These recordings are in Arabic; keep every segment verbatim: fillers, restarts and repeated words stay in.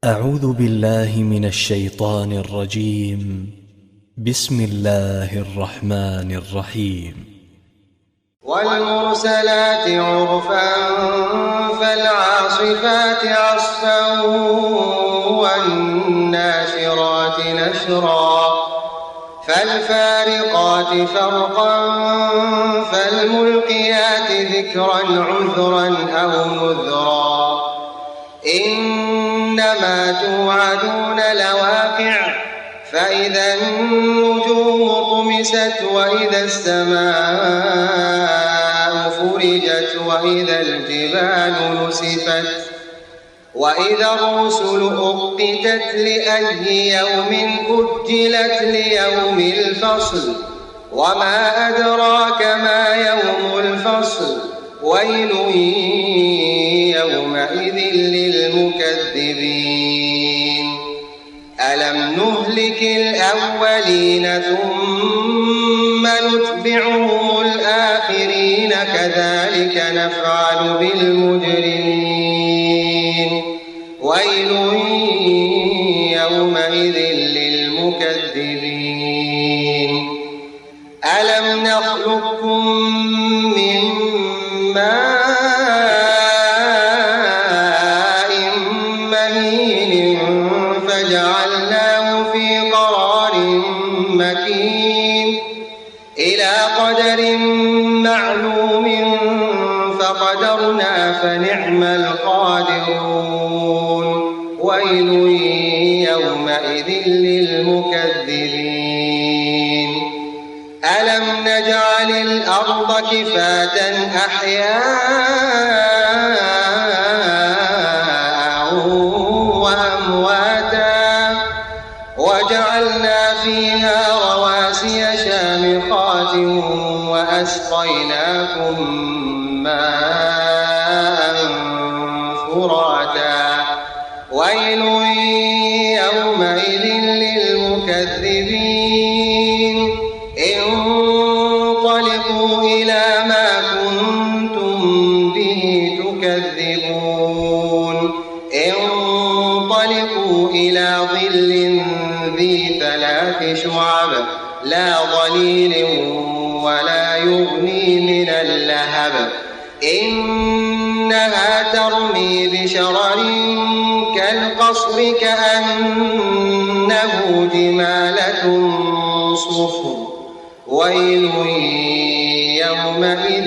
أعوذ بالله من الشيطان الرجيم. بسم الله الرحمن الرحيم. والمرسلات عرفا فالعاصفات عصفا والناشرات نشرا فالفارقات فرقا فالملقيات ذكرا عذرا أو نذرا إنما توعدون لواقع فإذا النجوم طمست وإذا السماء فرجت وإذا الجبال نسفت وإذا الرسل أقتت لأي يوم أجلت ليوم الفصل وما أدراك ما يوم الفصل ويل يومئذ للمكذبين ألم نهلك الأولين ثم نتبعهم الآخرين كذلك نفعل بالمجرمين ويل يومئذ للمكذبين ألم نخلقكم من ماء مهين فجعلناه في قرار مكين إلى قدر معلوم فقدرنا فنعم القادرون ويل يومئذ للمكذبين ألم نجعل الأرض كفاة أحياء وأمواتا وجعلنا فيها رواسي شامخات وأسقيناكم ماء فراتا ويل يومئذ للمكذبين انطلقوا إلى ما كنتم به تكذبون انطلقوا إلى ظل ذي ثلاث شعب لا ظليل ولا يغني من اللهب إنها ترمي بشرر كالقصر كأنه جمالة صفر ويل يومئذ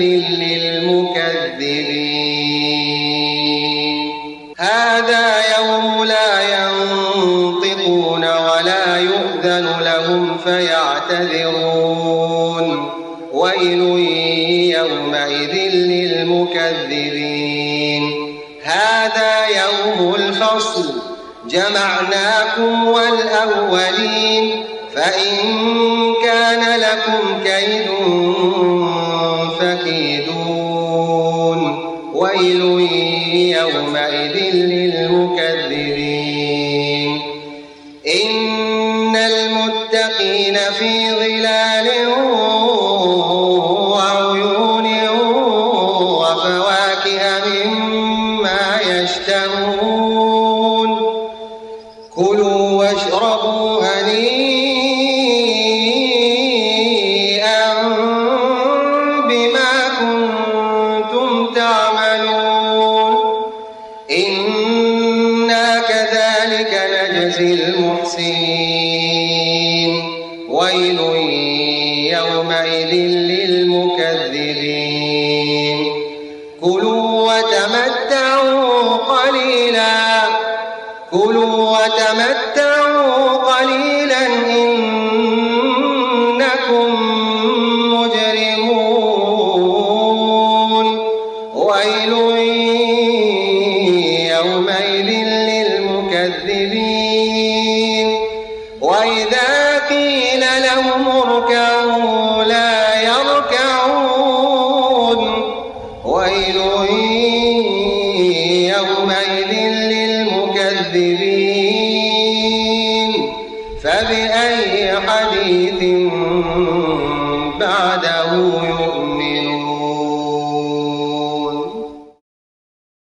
للمكذبين هذا يوم لا ينطقون ولا يؤذن لهم فيعتذرون ويل يومئذ للمكذبين هذا يوم الفصل جمعناكم والأولين فإن كان لكم كيد فكيدون ويل يومئذ للمكذبين إن المتقين في ظلال وعيون وفواكه مما يشتهون كلوا واشربوا هنيئا بما كنتم تعملون إنا كذلك نجزي المحسنين ويل يومئذ للمكذبين كلوا وتمتعوا قليلا كلوا وتمتعوا